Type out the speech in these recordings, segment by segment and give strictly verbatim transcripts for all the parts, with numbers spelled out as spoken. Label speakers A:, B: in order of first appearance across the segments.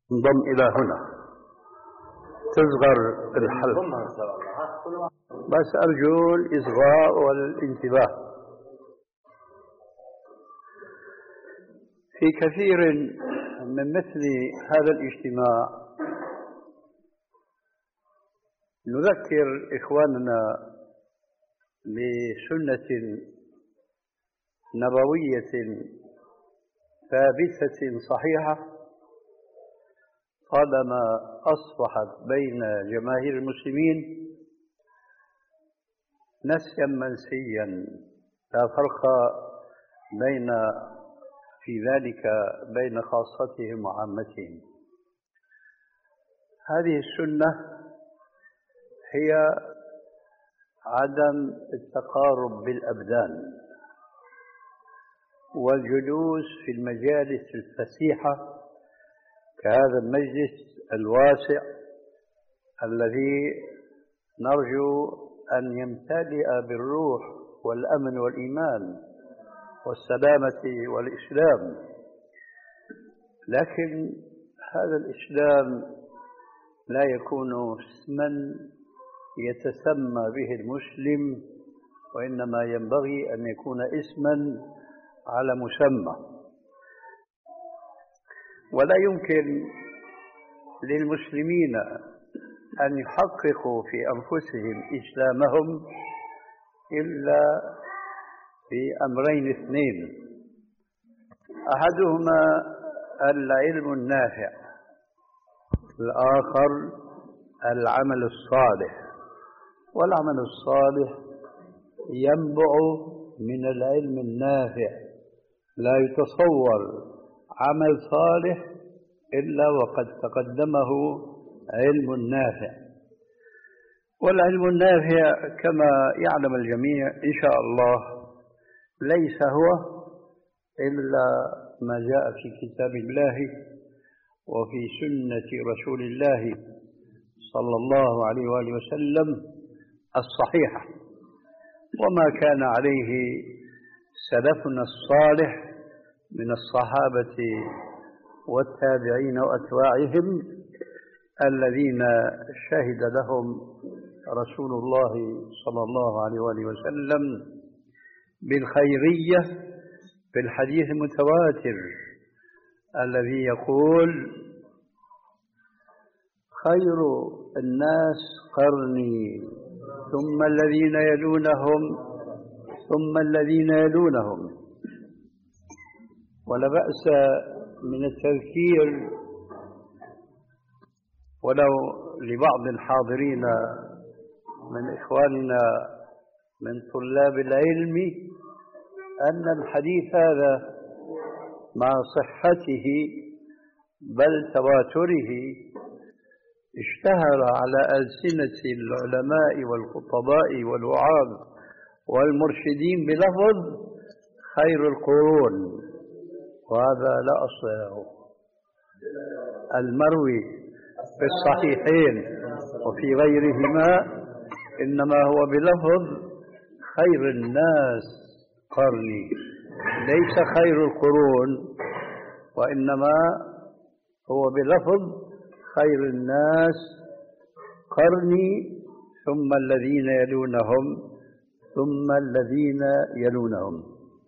A: انضم إلى هنا تصغر الحلقة، بس أرجو الإصغاء والانتباه. في كثير من مثل هذا الاجتماع نذكر إخواننا بسنة نبوية ثابتة صحيحة طالما أصبحت بين جماهير المسلمين نسيا منسيا، لا فرق بين في ذلك بين خاصتهم وعامتهم. هذه السنة هي عدم التقارب بالأبدان والجلوس في المجالس الفسيحة كهذا المجلس الواسع الذي نرجو أن يمتلئ بالروح والأمن والإيمان والسلامة والإسلام. لكن هذا الإسلام لا يكون اسما يتسمى به المسلم، وإنما ينبغي أن يكون اسما على مسمى. ولا يمكن للمسلمين أن يحققوا في أنفسهم إسلامهم إلا بأمرين اثنين: أحدهما العلم النافع، الآخر العمل الصالح. والعمل الصالح ينبع من العلم النافع، لا يتصور عمل صالح إلا وقد تقدمه علم نافع. والعلم النافع كما يعلم الجميع إن شاء الله ليس هو إلا ما جاء في كتاب الله وفي سنة رسول الله صلى الله عليه وآله وسلم الصحيحة، وما كان عليه سلفنا الصالح من الصحابة والتابعين وأتباعهم الذين شهد لهم رسول الله صلى الله عليه وآله وسلم بالخيرية في الحديث المتواتر الذي يقول: خير الناس قرني ثم الذين يلونهم ثم الذين يلونهم. ولا بأس من التذكير ولو لبعض الحاضرين من إخواننا من طلاب العلم أن الحديث هذا مع صحته بل تواتره اشتهر على ألسنة العلماء والخطباء والوعاظ والمرشدين بلفظ خير القرون، وهذا لا أصل له. المروي في الصحيحين وفي غيرهما إنما هو بلفظ خير الناس قرني، ليس خير القرون، وإنما هو بلفظ خير الناس قرني ثم الذين يلونهم ثم الذين يلونهم.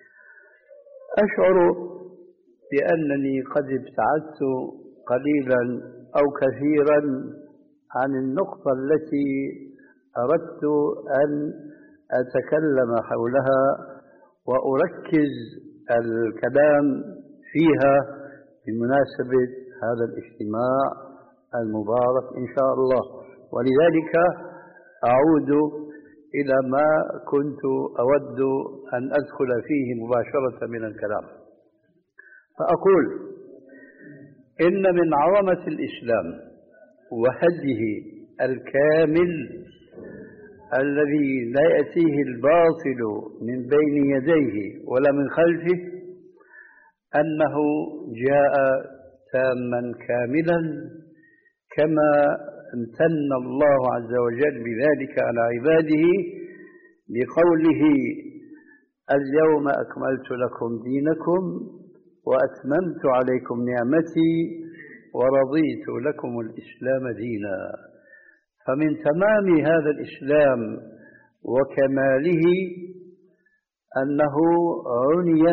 A: أشعر بأنني قد ابتعدت قليلا أو كثيرا عن النقطة التي أردت أن أتكلم حولها وأركز الكلام فيها بمناسبة هذا الاجتماع المبارك إن شاء الله. ولذلك أعود إلى ما كنت أود أن أدخل فيه مباشرة من الكلام، فأقول إن من عظمة الإسلام وهديه الكامل الذي لا يأتيه الباطل من بين يديه ولا من خلفه أنه جاء تاما كاملا كما امتن الله عز وجل بذلك على عباده بقوله: اليوم أكملت لكم دينكم وأتممت عليكم نعمتي ورضيت لكم الإسلام دينا. فمن تمام هذا الإسلام وكماله أنه عني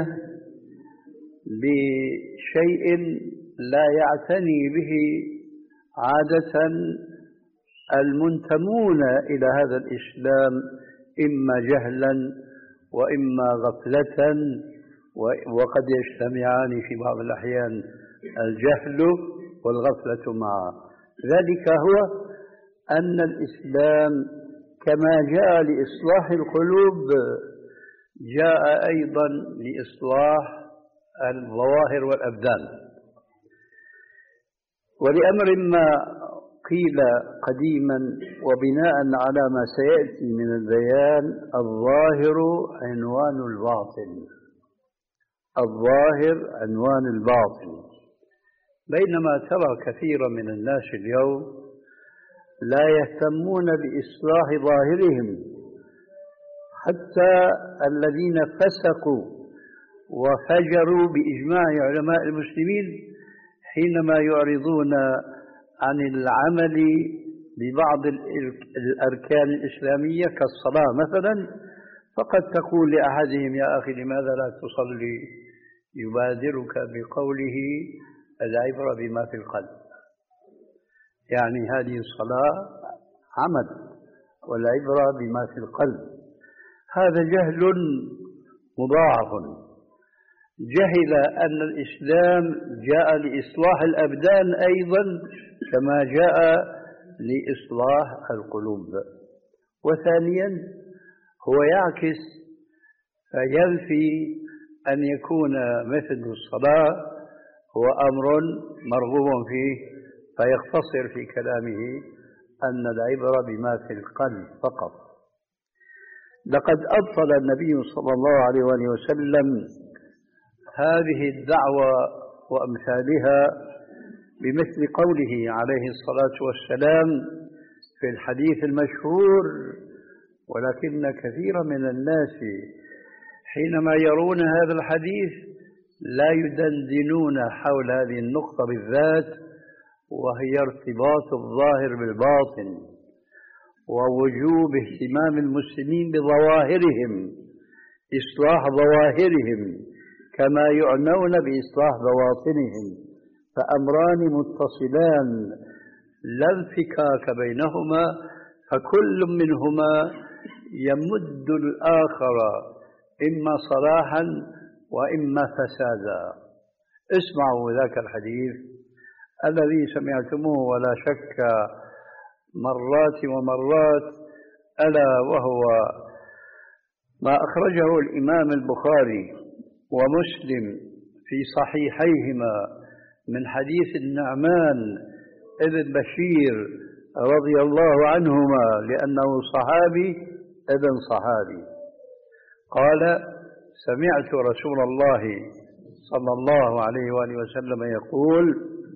A: بشيء لا يعتني به عادة المنتمون إلى هذا الإسلام، إما جهلا وإما غفلة، وقد يجتمعان في بعض الأحيان الجهل والغفلة معا. ذلك هو أن الإسلام كما جاء لإصلاح القلوب جاء أيضا لإصلاح الظواهر والأبدان. ولأمر ما قيل قديما وبناء على ما سيأتي من البيان: الظاهر عنوان الباطن. الظاهر عنوان الباطن. بينما ترى كثيرا من الناس اليوم لا يهتمون بإصلاح ظاهرهم، حتى الذين فسقوا وفجروا بإجماع علماء المسلمين حينما يعرضون عن العمل ببعض الأركان الإسلامية كالصلاة مثلا، فقد تقول لأحدهم: يا أخي لماذا لا تصلي؟ يبادرك بقوله: العبرة بما في القلب. يعني هذه الصلاة عمل والعبرة بما في القلب. هذا جهل مضاعف. جهل أن الإسلام جاء لإصلاح الأبدان أيضا كما جاء لإصلاح القلوب. وثانيا هو يعكس فينفي أن يكون مثل الصلاة هو أمر مرغوب فيه، فيختصر في كلامه أن العبرة بما في القلب فقط. لقد أبطل النبي صلى الله عليه وآله وسلم هذه الدعوة وأمثالها بمثل قوله عليه الصلاة والسلام في الحديث المشهور: ولكن كثيرا من الناس حينما يرون هذا الحديث لا يدندنون حول هذه النقطة بالذات، وهي ارتباط الظاهر بالباطن ووجوب اهتمام المسلمين بظواهرهم، إصلاح ظواهرهم كما يعنون بإصلاح بواطنهم، فأمران متصلان لا انفكاك بينهما، فكل منهما يمد الآخر إما صلاحا وإما فسادا. اسمعوا ذاك الحديث الذي سمعتموه ولا شك مرات ومرات، ألا وهو ما أخرجه الإمام البخاري ومسلم في صحيحيهما من حديث النعمان ابن بشير رضي الله عنهما، لأنه صحابي ابن صحابي. قال: سمعت رسول الله صلى الله عليه وآله وسلم يقول: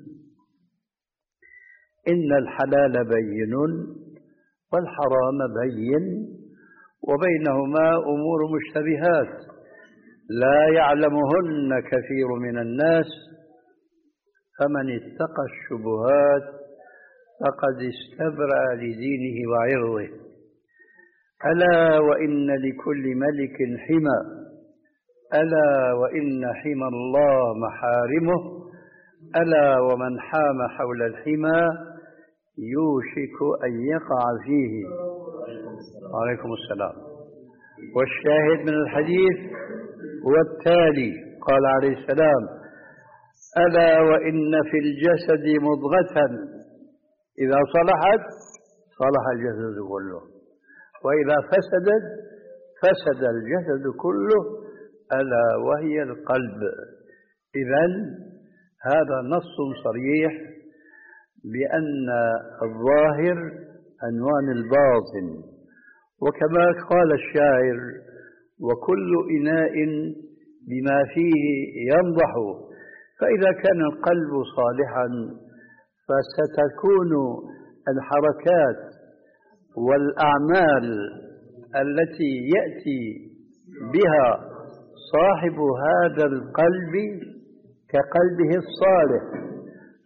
A: إن الحلال بين والحرام بين وبينهما أمور مشتبهات لا يعلمهن كثير من الناس، فمن اتقى الشبهات فقد استبرأ لدينه وعرضه. ألا وإن لكل ملك حمى، ألا وإن حمى الله محارمه، ألا ومن حام حول الحمى يوشك أن يقع فيه. عليكم السلام. والشاهد من الحديث هو التالي: قال عليه السلام: ألا وإن في الجسد مضغة إذا صلحت صلح الجسد كله، وإذا فسدت فسد الجسد كله، ألا وهي القلب. إذن هذا نص صريح بأن الظاهر عنوان الباطن. وكما قال الشاعر: وكل إناء بما فيه ينضح. فإذا كان القلب صالحا فستكون الحركات والأعمال التي يأتي بها صاحب هذا القلب كقلبه الصالح،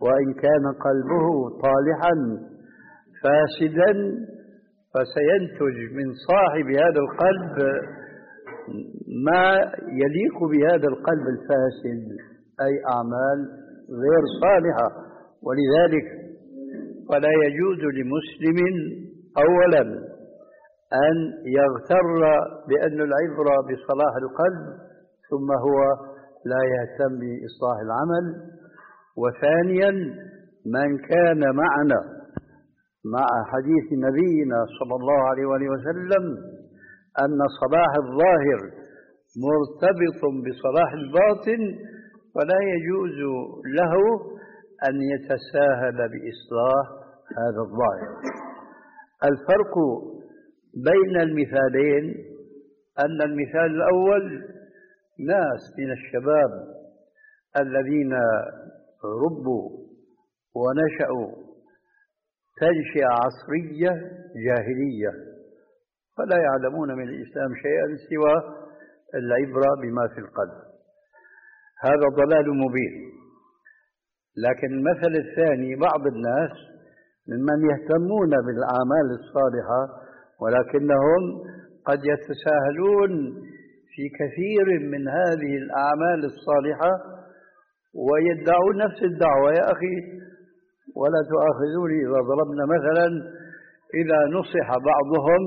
A: وإن كان قلبه طالحا فاسدا فسينتج من صاحب هذا القلب ما يليق بهذا القلب الفاسد، أي أعمال غير صالحة. ولذلك فلا يجوز لمسلم أولا أن يغتر بأن العبرة بصلاح القلب ثم هو لا يهتم بإصلاح العمل. وثانيا من كان معنا مع حديث نبينا صلى الله عليه وآله وسلم أن صلاح الظاهر مرتبط بصلاح الباطن فلا يجوز له أن يتساهل بإصلاح هذا الظاهر. الفرق بين المثالين أن المثال الأول ناس من الشباب الذين ربوا ونشأوا تنشئة عصرية جاهلية فلا يعلمون من الإسلام شيئا سوى العبرة بما في القلب، هذا ضلال مبين. لكن المثل الثاني بعض الناس ممن يهتمون بالأعمال الصالحة ولكنهم قد يتساهلون في كثير من هذه الأعمال الصالحة ويدعون نفس الدعوة. يا أخي ولا تؤاخذوني إذا ضربنا مثلا، إذا نصح بعضهم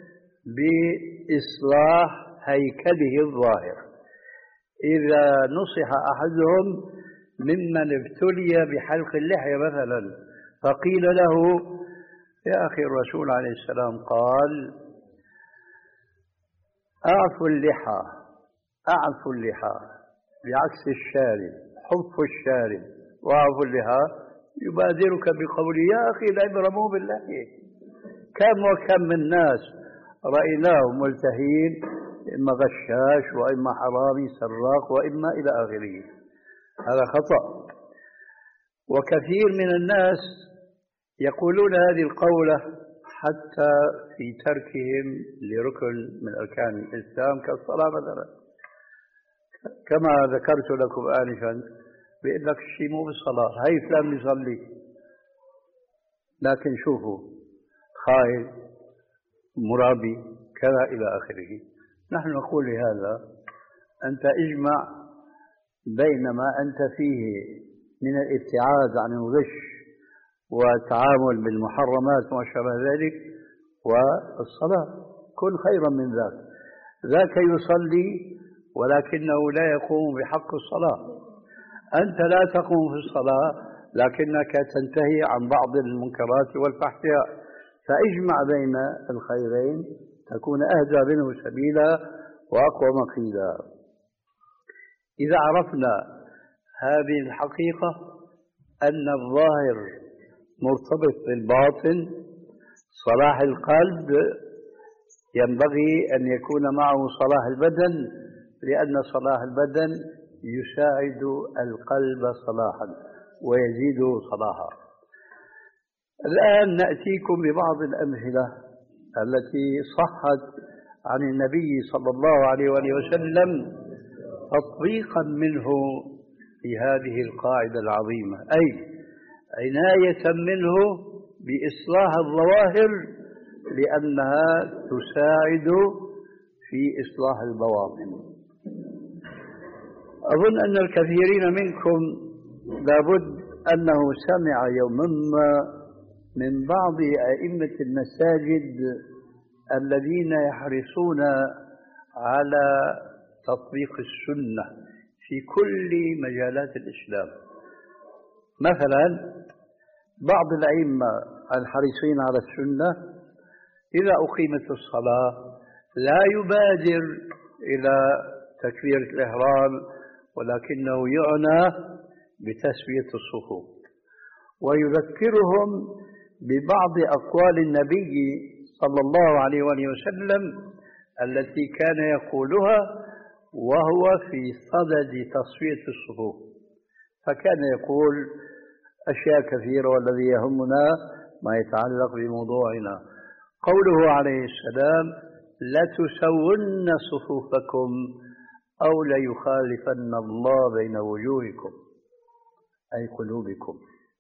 A: بإصلاح هيكله الظاهر، إذا نصح أحدهم ممن ابتلي بحلق اللحية مثلا فقيل له يا أخي الرسول عليه السلام قال أعفوا اللحى أعفوا اللحى بعكس الشارب، حفوا الشارب وأعفوا اللحى، يبادرك بقول يا أخي العبرة مو باللحية. كم وكم من ناس رأيناهم ملتهين، إما غشاش وإما حرامي سراق وإما إلى آخره، هذا خطأ. وكثير من الناس يقولون هذه القولة حتى في تركهم لركن من أركان الإسلام كالصلاة مثلا، كما ذكرت لكم آنفا بيقول لك الشيء مو بالصلاة، هاي فلان يصلي لكن شوفوا خايف مرابي كذا إلى آخره. نحن نقول لهذا أنت اجمع بين ما أنت فيه من الابتعاد عن الغش والتعامل بالمحرمات وما شابه ذلك والصلاة، كن خيرا من ذاك. ذاك يصلي ولكنه لا يقوم بحق الصلاة، أنت لا تقوم في الصلاة لكنك تنتهي عن بعض المنكرات والفحشاء، فاجمع بين الخيرين تكون أهدى منه سبيلا وأقوى مقيلا. إذا عرفنا هذه الحقيقة أن الظاهر مرتبط بالباطن، صلاح القلب ينبغي أن يكون معه صلاح البدن، لأن صلاح البدن يساعد القلب صلاحا ويزيده صلاحا. الآن نأتيكم ببعض الأمثلة التي صحت عن النبي صلى الله عليه وآله وسلم تطبيقا منه في هذه القاعدة العظيمة، أي عناية منه بإصلاح الظواهر لأنها تساعد في إصلاح البواطن. أظن أن الكثيرين منكم لابد أنه سمع يوما ما من بعض أئمة المساجد الذين يحرصون على تطبيق السنة في كل مجالات الإسلام. مثلا بعض الأئمة الحريصين على السنة إذا أقيمت الصلاة لا يبادر إلى تكبيرة الإحرام ولكنه يعنى بتسوية الصفوف، ويذكرهم ببعض أقوال النبي صلى الله عليه وآله وسلم التي كان يقولها وهو في صدد تصفية الصفوف. فكان يقول أشياء كثيرة والذي يهمنا ما يتعلق بموضوعنا، قوله عليه السلام لتسون صفوفكم أو ليخالفن الله بين وجوهكم أي قلوبكم.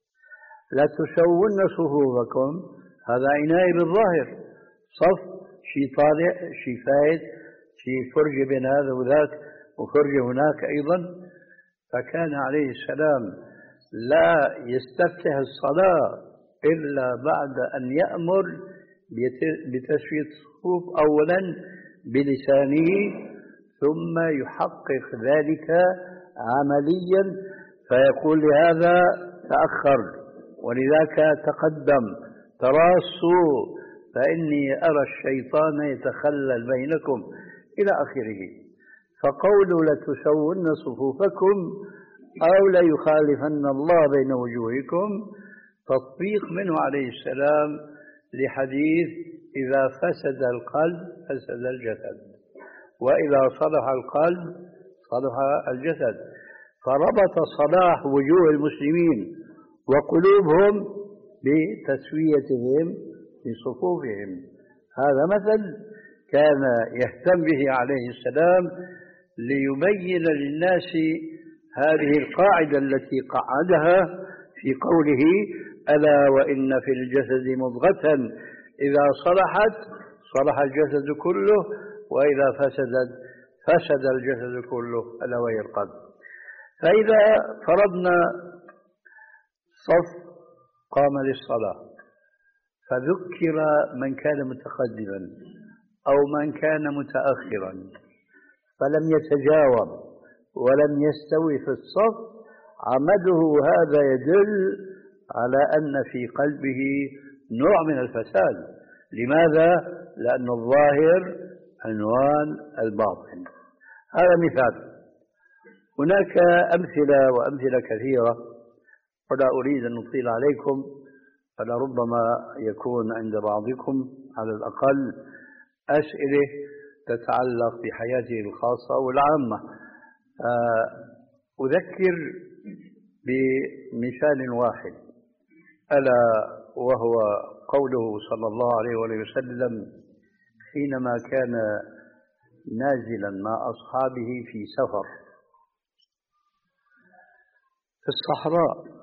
A: لا تسون صفوفكم، هذا عناية بالظاهر، صف شي طالع شي فايت شي فرجة بين هذا وذاك وفرجة هناك أيضا. فكان عليه السلام لا يستفتح الصلاة إلا بعد أن يأمر بتسوية الصفوف أولا بلسانه، ثم يحقق ذلك عمليا، فيقول لهذا تأخر ولذاك تقدم، تراصوا فإني أرى الشيطان يتخلل بينكم إلى آخره. فقول لتسون صفوفكم أو ليخالفن الله بين وجوهكم تطبيق منه عليه السلام لحديث إذا فسد القلب فسد الجسد، وإذا صلح القلب صلح الجسد. فربط صلاح وجوه المسلمين وقلوبهم بتسويتهم في صفوفهم. هذا مثل كان يهتم به عليه السلام ليبين للناس هذه القاعدة التي قعدها في قوله ألا وإن في الجسد مضغة إذا صلحت صلح الجسد كله وإذا فسدت فسد الجسد كله، ألا وهي القلب. فإذا فرضنا صف قام للصلاة فذكر من كان متقدما أو من كان متأخرا فلم يتجاوب ولم يستوي في الصف، عمده هذا يدل على أن في قلبه نوع من الفساد. لماذا؟ لأن الظاهر عنوان الباطن. هذا مثال. هناك أمثلة وأمثلة كثيرة ولا أريد أن أطيل عليكم، فلربما يكون عند بعضكم على الأقل أسئلة تتعلق بحياته الخاصة والعامة. أذكر بمثال واحد ألا وهو قوله صلى الله عليه وسلم حينما كان نازلا مع أصحابه في سفر في الصحراء،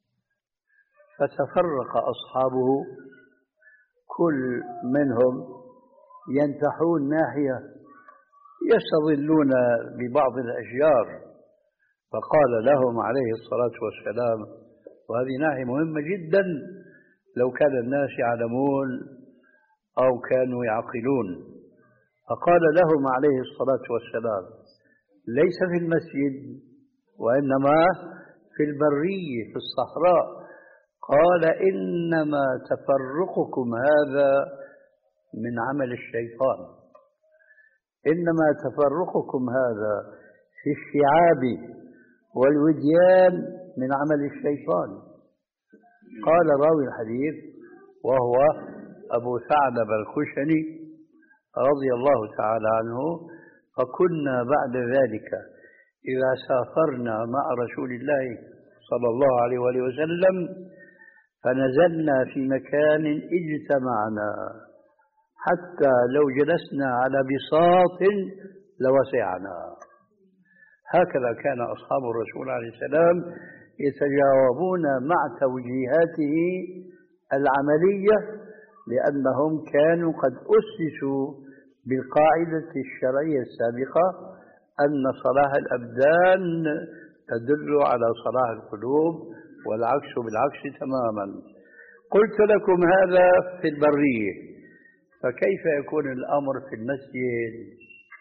A: فتفرق أصحابه كل منهم ينتحون ناحية يستظلون ببعض الأشجار، فقال لهم عليه الصلاة والسلام، وهذه ناحية مهمة جدا لو كان الناس يعلمون أو كانوا يعقلون، فقال لهم عليه الصلاة والسلام ليس في المسجد وإنما في البرية في الصحراء. قال إنما تفرقكم هذا من عمل الشيطان، إنما تفرقكم هذا في الشعاب والوديان من عمل الشيطان. قال راوي الحديث وهو أبو ثعلبة الخشني رضي الله تعالى عنه، فكنا بعد ذلك إذا سافرنا مع رسول الله صلى الله عليه وآله وسلم فنزلنا في مكان اجتمعنا حتى لو جلسنا على بساط لوسعنا. هكذا كان أصحاب الرسول عليه السلام يتجاوبون مع توجيهاته العملية، لأنهم كانوا قد أسسوا بالقاعدة الشرعية السابقة أن صلاح الأبدان تدل على صلاح القلوب والعكس بالعكس تماما. قلت لكم هذا في البرية، فكيف يكون الأمر في المسجد؟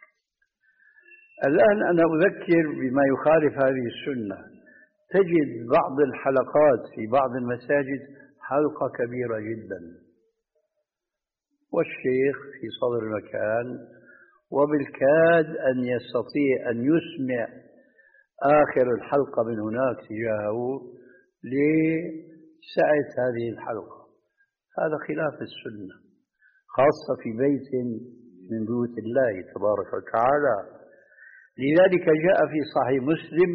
A: الآن أنا أذكر بما يخالف هذه السنة. تجد بعض الحلقات في بعض المساجد حلقة كبيرة جدا والشيخ في صدر المكان وبالكاد أن يستطيع أن يسمع آخر الحلقة من هناك تجاهه لسعة هذه الحلقة. هذا خلاف السنة، خاصة في بيت من بيوت الله تبارك وتعالى. لذلك جاء في صحيح مسلم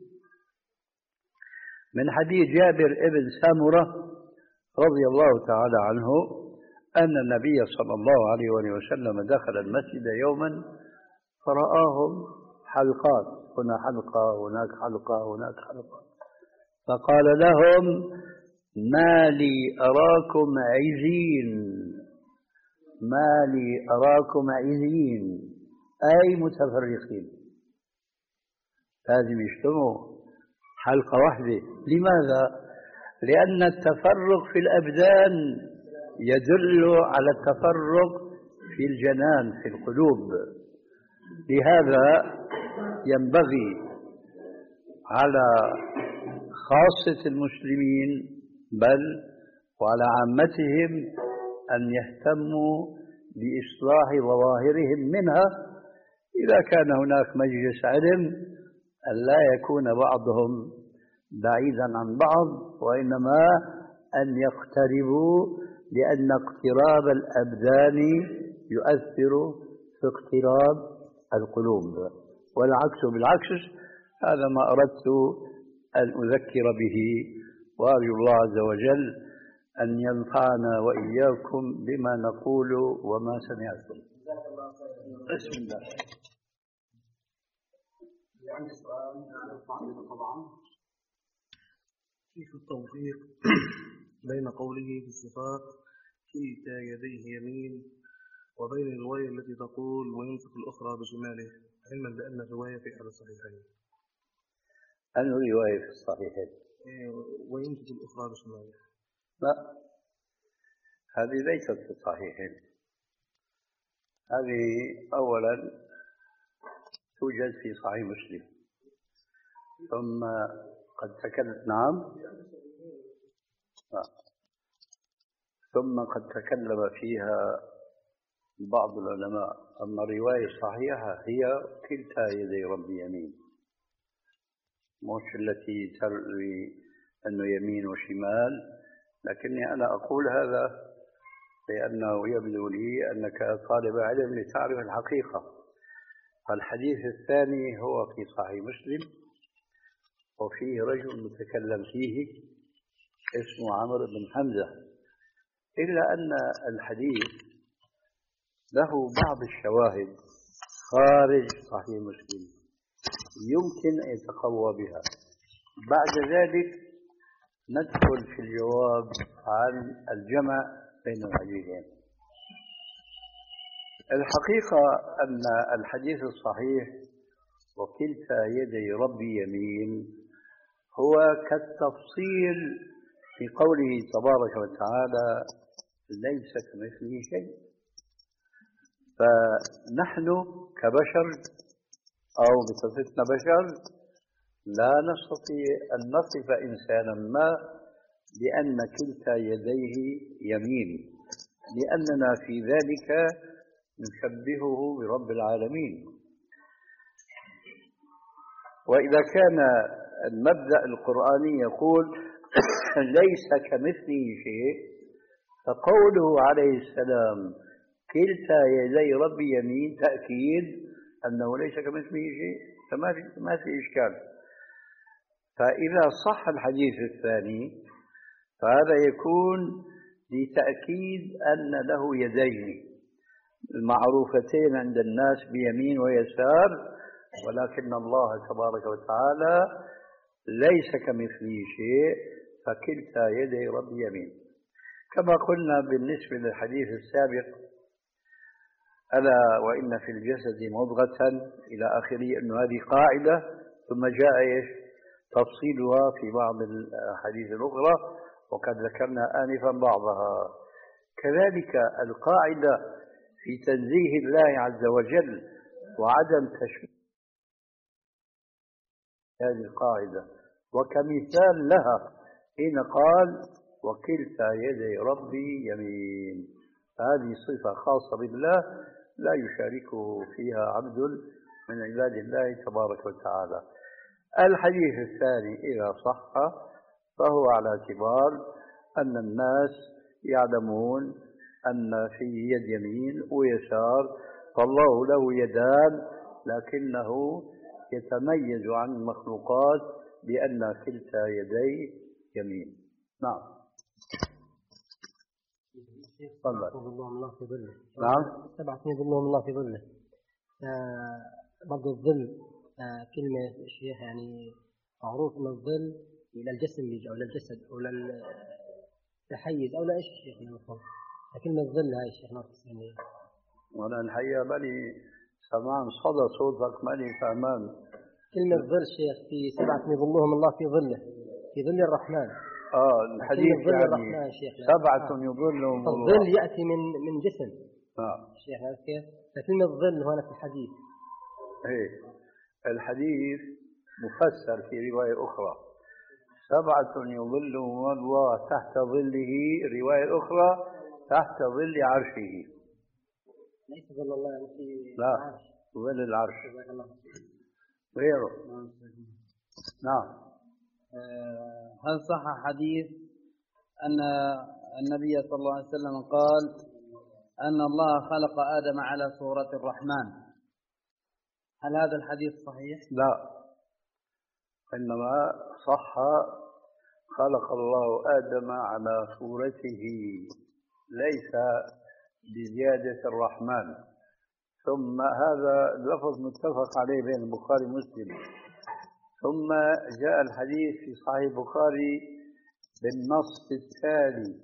A: من حديث جابر ابن سامرة رضي الله تعالى عنه أن النبي صلى الله عليه وسلم دخل المسجد يوما فرآهم حلقات، هنا حلقة هناك حلقة هناك حلقة، فقال لهم ما لي أراكم عزين، ما لي أراكم عزين أي متفرقين. لازم يجتمعوا حلقة واحدة. لماذا؟ لأن التفرق في الأبدان يدل على التفرق في الجنان في القلوب. لهذا ينبغي على خاصة المسلمين بل وعلى عامتهم أن يهتموا بإصلاح ظواهرهم منها إذا كان هناك مجلس علم، أن لا يكون بعضهم بعيدا عن بعض، وإنما أن يقتربوا، لأن اقتراب الأبدان يؤثر في اقتراب القلوب، والعكس بالعكس. هذا ما أردت أن أذكر به، وأرجو الله عز وجل أن ينفعنا وإياكم بما نقول وما سمعتم. بسم الله.
B: عندي سؤال طبعا، كيف التوفيق بين قوله في الصفات كلتا يديه يمين وبين الرواية التي تقول ويمسك الأخرى بشماله، علما بأن الرواية في أحد الصحيحين؟
A: أنه رواية في الصحيحين
B: ويمسك الأخرى بشماله؟
A: لا، هذه ليست في الصحيحين. هذه أولا توجد في صحيح مسلم، ثم قد تكلم نعم ثم قد تكلم فيها بعض العلماء. أما الرواية الصحيحة هي كلتا يدي ربي يمين، مش التي تروي أنه يمين وشمال. لكني أنا أقول هذا لأنه يبدو لي أنك طالب علم لتعرف الحقيقة. فالحديث الثاني هو في صحيح مسلم، وفيه رجل متكلم فيه اسمه عمرو بن حمزة، إلا أن الحديث له بعض الشواهد خارج صحيح مسلم يمكن أن يتقوى بها. بعد ذلك ندخل في الجواب عن الجمع بين الحديثين. الحقيقة أن الحديث الصحيح وكلتا يدي ربي يمين هو كالتفصيل في قوله تبارك وتعالى ليس كمثله شيء. فنحن كبشر أو بصفتنا بشر لا نستطيع أن نصف إنسانا ما بأن كلتا يديه يمين، لأننا في ذلك نشبهه برب العالمين. وإذا كان المبدأ القرآني يقول ليس كمثله شيء، فقوله عليه السلام كلتا يدي ربي يمين تأكيد أنه ليس كمثله شيء، فما في ما في إشكال. فإذا صح الحديث الثاني فهذا يكون لتأكيد أن له يدين المعروفتين عند الناس بيمين ويسار، ولكن الله تبارك وتعالى ليس كمثله شيء، فكلتا يدي ربي يمين. كما قلنا بالنسبة للحديث السابق ألا وإن في الجسد مضغة إلى آخره، أن هذه قاعدة ثم جاء إيش تفصيلها في بعض الحديث الأخرى، وقد ذكرنا آنفا بعضها. كذلك القاعدة في تنزيه الله عز وجل وعدم تشبيه هذه القاعدة، وكمثال لها حين قال وكلتا يدي ربي يمين. هذه صفة خاصة بالله لا يشاركه فيها عبد من عباد الله تبارك وتعالى. الحديث الثاني إذا صح فهو على اعتبار أن الناس يعلمون أن فيه يد يمين ويسار، فالله له يدان لكنه يتميز عن المخلوقات بأن كلتا يديه يمين. نعم.
C: سبعة يظلهم الله في ظله.
A: نعم.
C: سبعة يظلهم الله في ظله. آه برضو الظل آه كلمة الشيخ يعني معروف أن الظل إلى الجسم يجي أو إلى الجسد أو تحيز أو لا إيش الشيخ نفهم كلمة ظل هاي الشيخ نفهم
A: وأنا الحقيقة ماني سمعان صدى صوتك ماني فهمان.
C: كلمة ظل شيخ في سبعة يظلهم الله في ظله في ظل الرحمن.
A: آه الحديث
C: ظل
A: يعني
C: الرحمن شيخ
A: سبعة
C: آه.
A: يظلهم الله.
C: الظل يأتي من من جسم.
A: آه.
C: شيخ عارف كيف؟ فكلمة ظل هنا في الحديث.
A: إيه الحديث مفسر في رواية أخرى سبعة يظلهم الله تحت ظله، رواية أخرى تحت ظل عرشه.
C: ليس ظل الله يعني في
A: لا
C: العرش.
A: ظل العرش غيره. نعم.
D: هل صح حديث أن النبي صلى الله عليه وسلم قال أن الله خلق آدم على صورة الرحمن؟ هل هذا الحديث صحيح؟
A: لا، إنما صح خلق الله آدم على صورته ليس بزيادة الرحمن. ثم هذا اللفظ متفق عليه بين البخاري ومسلم. ثم جاء الحديث في صحيح البخاري بالنص التالي: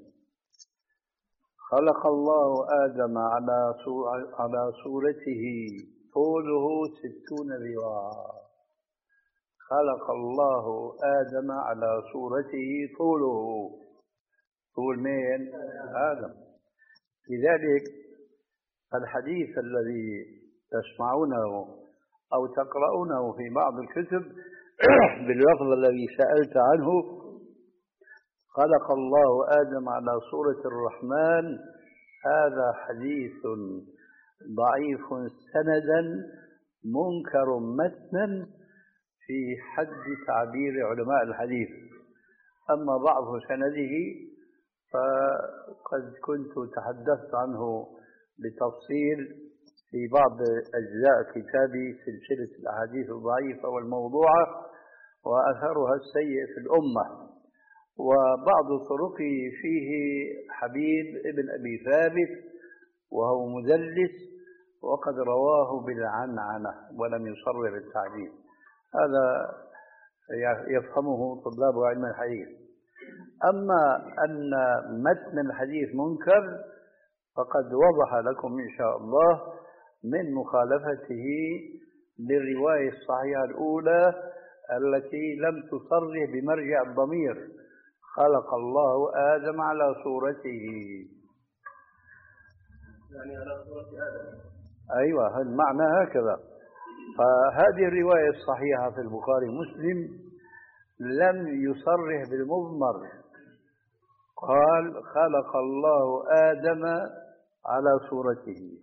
A: خلق الله آدم على على صورته طوله ستون ذراعا. خلق الله آدم على صورته طوله طول مين؟ آدم. لذلك الحديث الذي تسمعونه أو تقرؤونه في بعض الكتب باللفظ الذي سألت عنه خلق الله آدم على صورة الرحمن، هذا حديث ضعيف سندا منكر متنا في حد تعبير علماء الحديث. أما ضعف سنده فقد كنت تحدثت عنه بتفصيل في بعض أجزاء كتابي سلسلة الأحاديث الضعيفة والموضوعة وأثرها السيء في الأمة. وبعض طرقه فيه حبيب ابن أبي ثابت وهو مدلس وقد رواه بالعنعنة ولم يصرح بالتعديل. هذا يفهمه طلاب علم الحديث. أما أن متن الحديث منكر فقد وضح لكم إن شاء الله من مخالفته للرواية الصحيحة الأولى التي لم تصرح بمرجع الضمير: خلق الله آدم على صورته.
B: يعني على صورة آدم.
A: أيوة المعنى هكذا. فهذه الرواية الصحيحة في البخاري ومسلم لم يصرح بالمضمر، قال خلق الله آدم على صورته.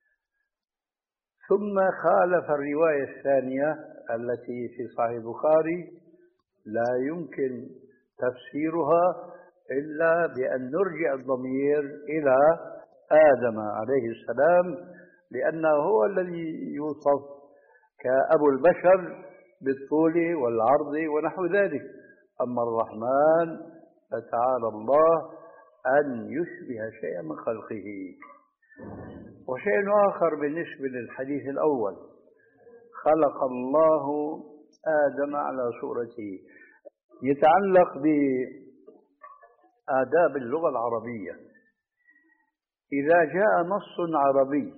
A: ثم خالف الرواية الثانية التي في صحيح البخاري لا يمكن تفسيرها إلا بأن نرجع الضمير إلى آدم عليه السلام، لأنه هو الذي يوصف كأبو البشر بالطول والعرض ونحو ذلك. أما الرحمن فتعالى الله أن يشبه شيئا من خلقه. وشيء آخر بالنسبة للحديث الأول: خلق الله آدم على صورته، يتعلق بآداب اللغة العربية. إذا جاء نص عربي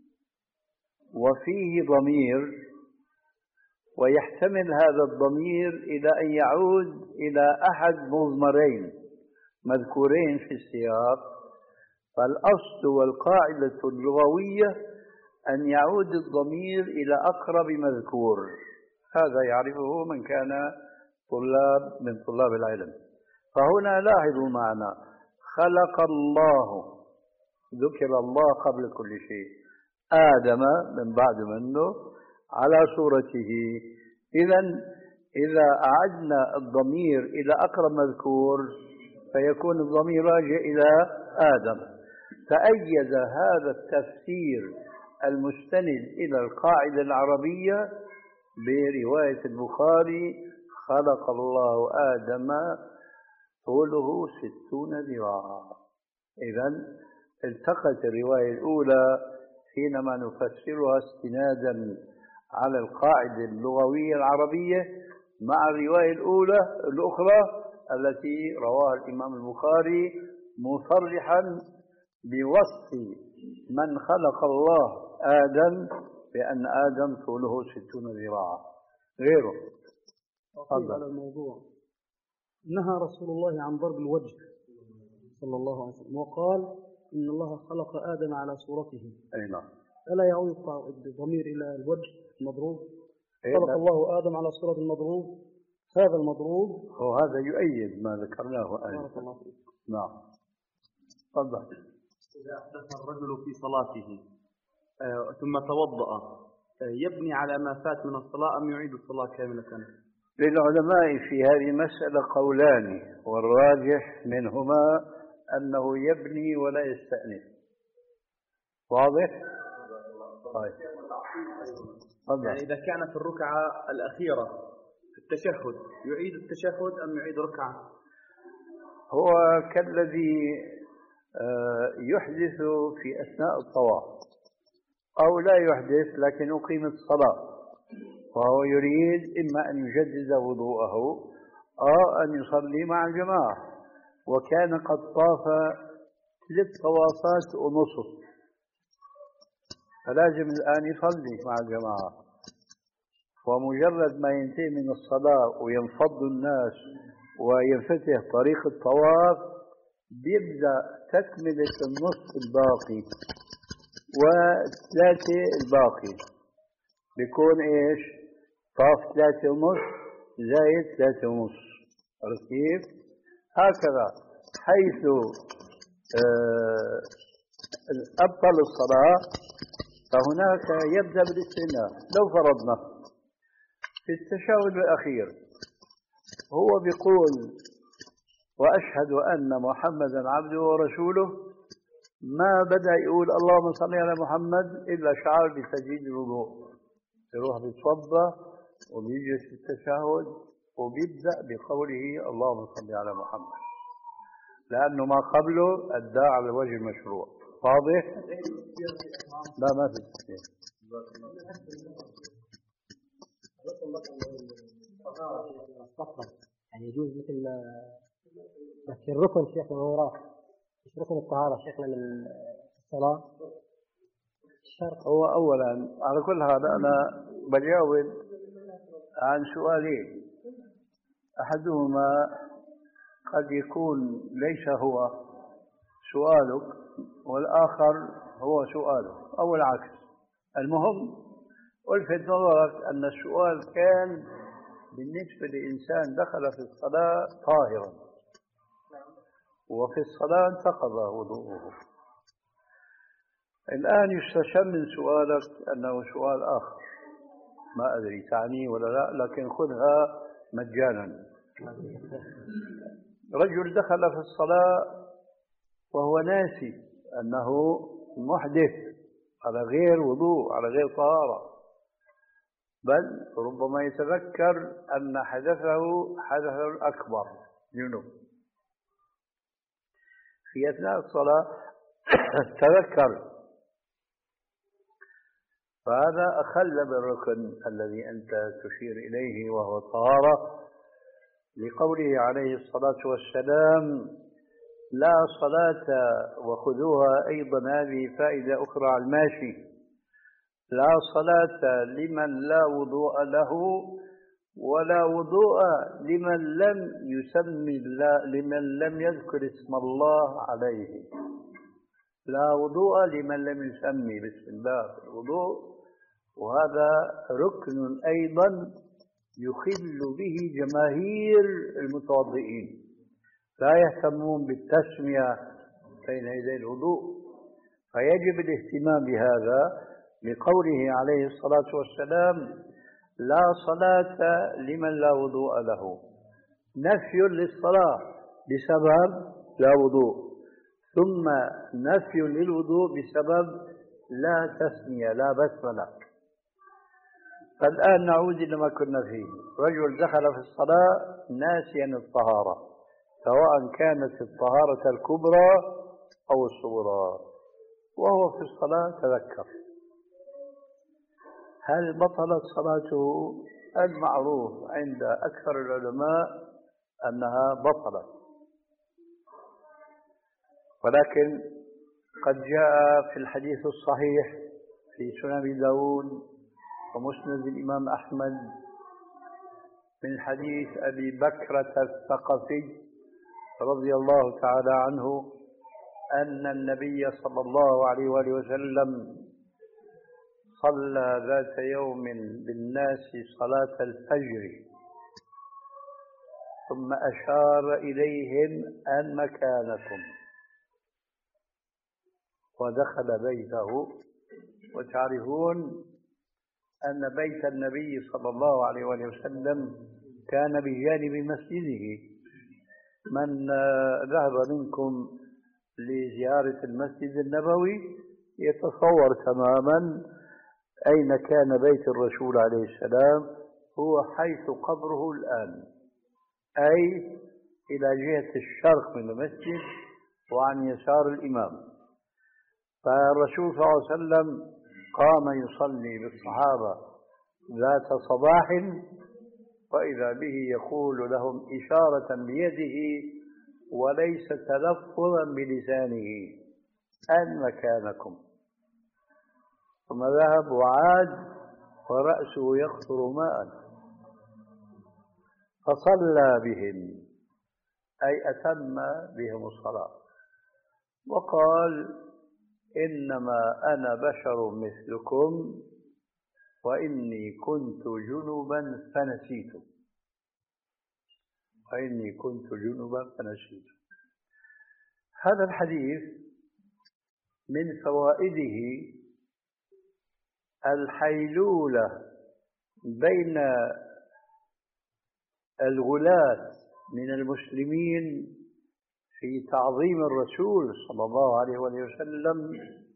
A: وفيه ضمير ويحتمل هذا الضمير إلى أن يعود إلى أحد مضمرين مذكورين في السياق، فالأصل والقاعدة اللغوية أن يعود الضمير إلى أقرب مذكور. هذا يعرفه من كان طلاب من طلاب العلم. فهنا لاحظوا معنا: خلق الله، ذكر الله قبل كل شيء، آدم من بعد منه على صورته. إذن إذا أعدنا الضمير إلى أقرب مذكور فيكون الضمير راجع إلى آدم. تأيد هذا التفسير المستند إلى القاعدة العربية برواية البخاري: خلق الله آدم طوله ستون ذراعا. إذن التقت الرواية الأولى حينما نفسرها استنادا على القاعدة اللغوية العربية مع الرواية الأولى الأخرى التي رواها الإمام البخاري: مصرحا بوصف من خلق الله آدم بأن آدم طوله ستون ذراعا غيره.
B: تفضل. على الموضوع نهى رسول الله عن ضرب الوجه صلى الله عليه وسلم وقال إن الله خلق آدم على صورته.
A: أي نعم.
B: ألا يعود الضمير إلى الوجه المضروب؟ خلق الله آدم على صورة المضروب، هذا المضروب
A: وهذا يؤيد ما ذكرناه آنفا. نعم. تفضل.
E: إذا أحدث الرجل في صلاته آه ثم توضأ آه يبني على ما فات من الصلاة أم يعيد الصلاة كاملة؟
A: للعلماء في هذه المسألة قولان، والراجح منهما أنه يبني ولا يستأنف. واضح؟ طيب.
E: يعني إذا كان في الركعة الأخيرة في التشهد يعيد التشهد أم يعيد ركعة؟
A: هو كالذي يحدث في أثناء الطواف أو لا يحدث لكن أقيمت الصلاة، وهو يريد إما أن يجدد وضوءه أو أن يصلي مع الجماعة، وكان قد طاف ثلاث طوافات ونصف، فلازم الآن يصلي مع الجماعة. ومجرد ما ينتهي من الصلاة وينفض الناس وينفتح طريق الطواف بيبدأ تكملة النصف الباقي وثلاثة الباقي، بيكون إيش؟ طاف ثلاثة ونص زائد ثلاثة ونص. عرفت كيف؟ هكذا حيث أبطل الصلاة فهناك يبدأ بالاستئناف. لو فرضنا في التشهد الأخير هو بيقول وأشهد أن محمدا عبده ورسوله، ما بدأ يقول اللهم صل على محمد إلا شعر بتجديد الوضوء، يروح بيتوضا وبيجلس في التشهد وبيبدأ بقوله اللهم صل على محمد، لأنه ما قبله أدى على الوجه المشروع. واضح؟ لا ما في تفصيل.
C: يعني يجوز مثل بس الركن شيخنا هو راح مش ركن الطهارة شيخنا من الصلاة
A: الشرط. هو أولا على كل هذا أنا بجاوب عن سؤالين، أحدهما قد يكون ليس هو سؤالك والآخر هو سؤالك أو العكس. المهم ألفت نظرك أن السؤال كان بالنسبة لإنسان دخل في الصلاة طاهرا وفي الصلاة انتقض وضوءه. الآن يستشم من سؤالك أنه سؤال آخر، ما أدري تعنيه ولا لا، لكن خذها مجانا. رجل دخل في الصلاة وهو ناسي أنه محدث على غير وضوء على غير طهارة، بل ربما يتذكر أن حدثه حدث أكبر جنوب في أثناء الصلاة تذكر، فهذا أخل بالركن الذي أنت تشير إليه وهو الطهارة، لقوله عليه الصلاة والسلام لا صلاة، وخذوها أيضا هذه فائدة أخرى على الماشي، لا صلاة لمن لا وضوء له ولا وضوء لمن لم يسمي الله، لمن لم يذكر اسم الله عليه. لا وضوء لمن لم يسمي بسم الله في الوضوء، وهذا ركن أيضا يخل به جماهير المتوضئين، لا يهتمون بالتسمية بين يدي الوضوء، فيجب الاهتمام بهذا لقوله عليه الصلاة والسلام لا صلاة لمن لا وضوء له، نفي للصلاة بسبب لا وضوء، ثم نفي للوضوء بسبب لا تسمية لا بسملة. فالآن نعود إلى ما كنا فيه. رجل دخل في الصلاة ناسيا الطهارة، سواء كانت الطهارة الكبرى أو الصغرى، وهو في الصلاة تذكر، هل بطلت صلاته؟ المعروف عند أكثر العلماء أنها بطلت، ولكن قد جاء في الحديث الصحيح في سنن داود ومسند الإمام أحمد من حديث أبي بكرة الثقفي رضي الله تعالى عنه أن النبي صلى الله عليه وآله وسلم صلى ذات يوم بالناس صلاة الفجر ثم أشار إليهم أن مكانكم ودخل بيته. وتعرفون أن بيت النبي صلى الله عليه وآله وسلم كان بجانب مسجده. من ذهب منكم لزيارة المسجد النبوي يتصور تماما أين كان بيت الرسول عليه السلام، هو حيث قبره الآن، أي إلى جهة الشرق من المسجد وعن يسار الإمام. فالرسول صلى الله عليه وسلم قام يصلي بالصحابة ذات صباح وإذا به يقول لهم إشارة بيده وليس تلفظا بلسانه أن مكانكم، ثم ذهب وعاد ورأسه يقطر ماء فصلى بهم، أي أتم بهم الصلاة وقال إنما أنا بشر مثلكم وإني كنت جنبا فنسيت وإني كنت جنبا فنسيت. هذا الحديث من فوائده الحيلولة بين الغلاة من المسلمين في تعظيم الرسول صلى الله عليه وسلم،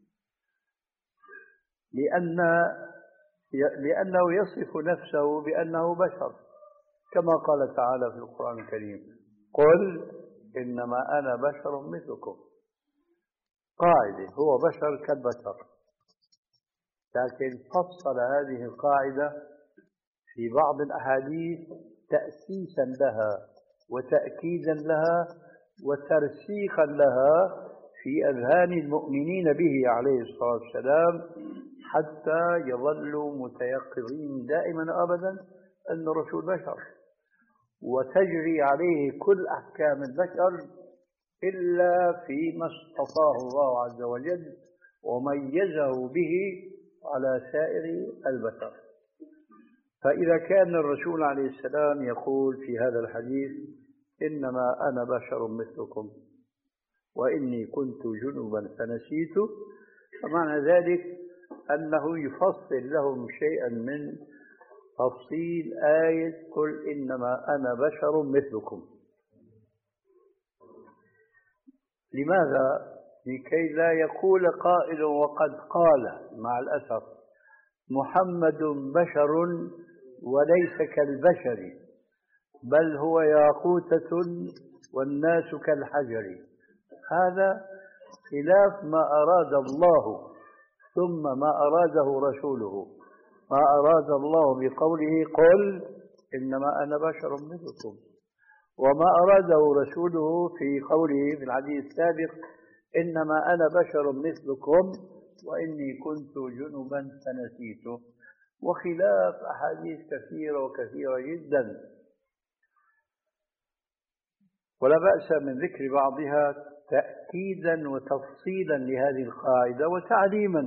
A: لأن لأنه يصف نفسه بأنه بشر، كما قال تعالى في القرآن الكريم قل إنما أنا بشر مثلكم. قاعدة هو بشر كالبشر، لكن فصل هذه القاعدة في بعض الأحاديث تأسيسا لها وتأكيدا لها وترسيخا لها في أذهان المؤمنين به عليه الصلاة والسلام، حتى يظلوا متيقظين دائما أبدا أن الرسول بشر وتجري عليه كل أحكام البشر إلا فيما اصطفاه الله عز وجل وميزه به على سائر البشر. فإذا كان الرسول عليه السلام يقول في هذا الحديث إنما أنا بشر مثلكم وإني كنت جنبا فنسيت، فمعنى ذلك أنه يفصل لهم شيئا من تفصيل آية قل إنما أنا بشر مثلكم. لماذا؟ لكي لا يقول قائل وقد قال مع الأسف محمد بشر وليس كالبشر بل هو ياقوتة والناس كالحجر. هذا خلاف ما أراد الله ثم ما أراده رسوله. ما أراد الله بقوله قل إنما أنا بشر مثلكم، وما أراده رسوله في قوله في الحديث السابق إنما أنا بشر مثلكم وإني كنت جنبا فنسيت، وخلاف أحاديث كثيرة وكثيرة جدا، ولا بأس من ذكر بعضها تأكيدا وتفصيلا لهذه القاعدة وتعليما.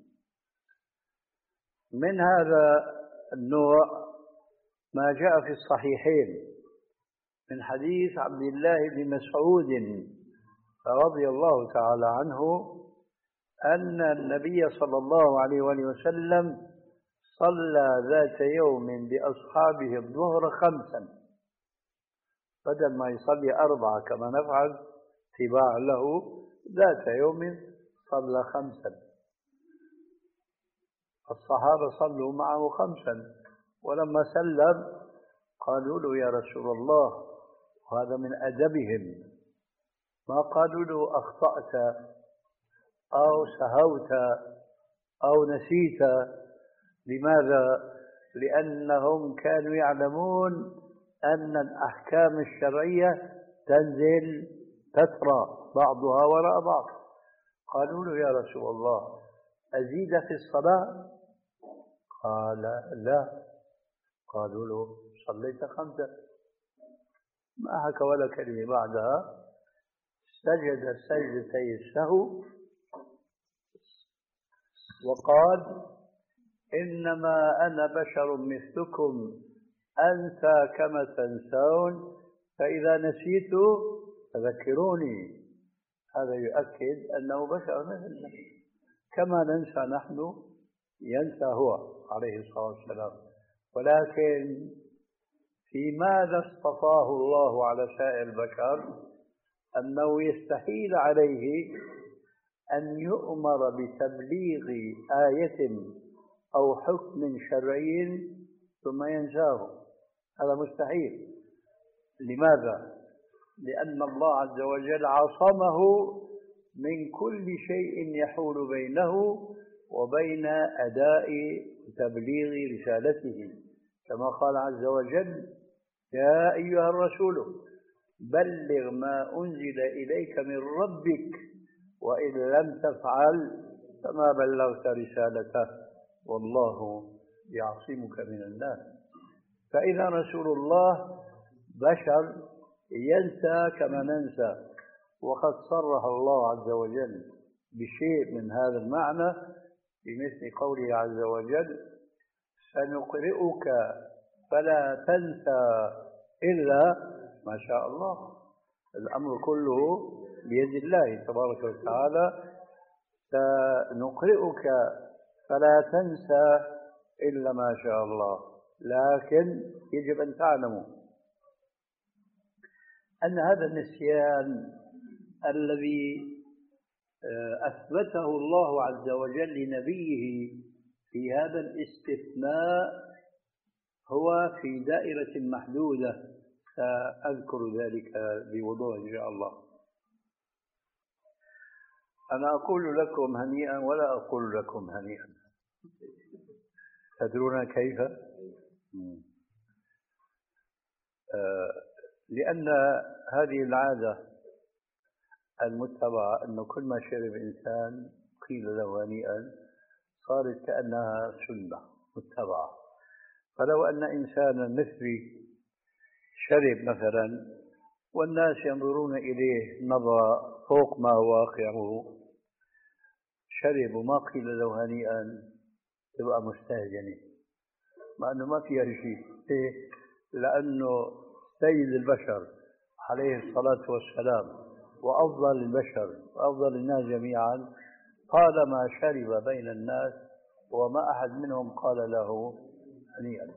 A: من هذا النوع ما جاء في الصحيحين من حديث عبد الله بن مسعود رضي الله تعالى عنه أن النبي صلى الله عليه وآله وسلم صلى ذات يوم بأصحابه الظهر خمسا، بدل ما يصلي أربعة كما نفعل تباعا له، ذات يوم صلى خمسا. الصحابة صلوا معه خمسا، ولما سلم قالوا له يا رسول الله، وهذا من أدبهم، ما قالوا له أخطأت أو سهوت أو نسيت. لماذا؟ لأنهم كانوا يعلمون أن الأحكام الشرعية تنزل تترى بعضها وراء بعض. قالوا له: يا رسول الله أزيد في الصلاة؟ قال: لا. قالوا له: صليت خمسة. ما حكى ولا كلمة بعدها، سجد سجدتي السهو وقال: إنما أنا بشر مثلكم أنسى كما تنسون، فإذا نسيت فذكروني. هذا يؤكد أنه بشر مثلنا، كما ننسى نحن ينسى هو عليه الصلاة والسلام. ولكن في ماذا اصطفاه الله على سائر البشر؟ أنه يستحيل عليه أن يؤمر بتبليغ آية أو حكم شرعي ثم ينساه، هذا مستحيل. لماذا؟ لأن الله عز وجل عصمه من كل شيء يحول بينه وبين أداء تبليغ رسالته، كما قال عز وجل: يا أيها الرسول بلغ ما أنزل إليك من ربك وإن لم تفعل فما بلغت رسالته والله يعصمك من الناس. فإذا رسول الله بشر ينسى كما ننسى، وقد صرح الله عز وجل بشيء من هذا المعنى بمثل قوله عز وجل: سنقرئك فلا تنسى إلا ما شاء الله. الأمر كله بيد الله تبارك وتعالى. سنقرئك فلا تنسى إلا ما شاء الله. لكن يجب أن تعلموا أن هذا النسيان الذي أثبته الله عز وجل لنبيه في هذا الاستثناء هو في دائرة محدودة، سأذكر ذلك بوضوح إن شاء الله. أنا أقول لكم هنيئا ولا أقول لكم هنيئا. تدرون كيف؟ آه لأن هذه العادة المتبعة أنه كل ما شرب إنسان قيل له هنيئا صارت كأنها سنة متبعة. فلو أن إنسانا مثلي شرب مثلا والناس ينظرون إليه نظرة فوق ما هو واقعه، شرب وما قيل له هنيئا، تبقى مستهجنة، مع أنه ما فيها شيء. لأنه سيد البشر عليه الصلاة والسلام وأفضل البشر وأفضل الناس جميعا طالما شرب بين الناس وما أحد منهم قال له هنيئا.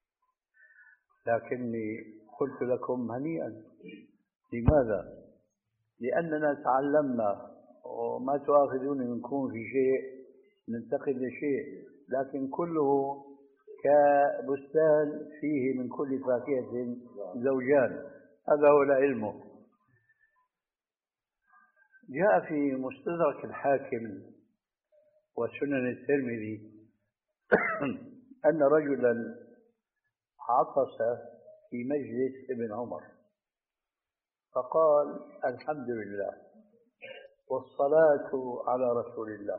A: لكني قلت لكم هنيئا. لماذا؟ لأننا تعلمنا، وما تؤاخذون نكون في شيء ننتقد لشيء، لكن كله كبستان فيه من كل فاكهة زوجان، هذا هو العلم. جاء في مستدرك الحاكم وسنن الترمذي أن رجلا عطس في مجلس ابن عمر فقال: الحمد لله والصلاة على رسول الله.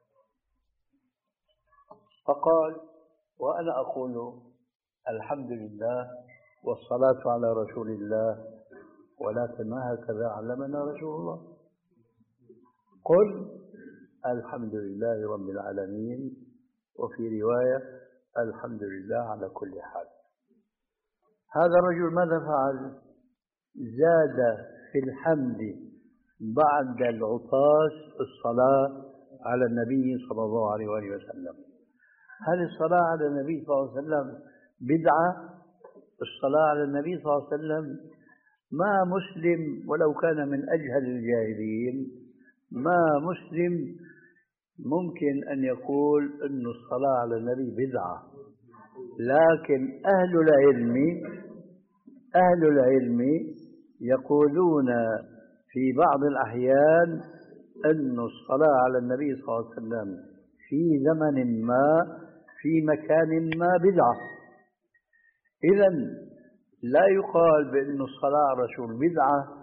A: فقال: وأنا أقول الحمد لله والصلاة على رسول الله، ولكن ما هكذا علمنا رسول الله. قل الحمد لله رب العالمين، وفي رواية الحمد لله على كل حال. هذا الرجل ماذا فعل؟ زاد في الحمد بعد العطاس الصلاة على النبي صلى الله عليه وآله وسلم. هل الصلاة على النبي صلى الله عليه وسلم بدعة؟ الصلاة على النبي صلى الله عليه وسلم ما مسلم ولو كان من أجهل الجاهلين، ما مسلم ممكن أن يقول أن الصلاة على النبي بدعة. لكن أهل العلم أهل العلم يقولون في بعض الأحيان أن الصلاة على النبي صلى الله عليه وسلم في زمن ما في مكان ما بدعة. إذن لا يقال بأن الصلاة على الرسول بدعة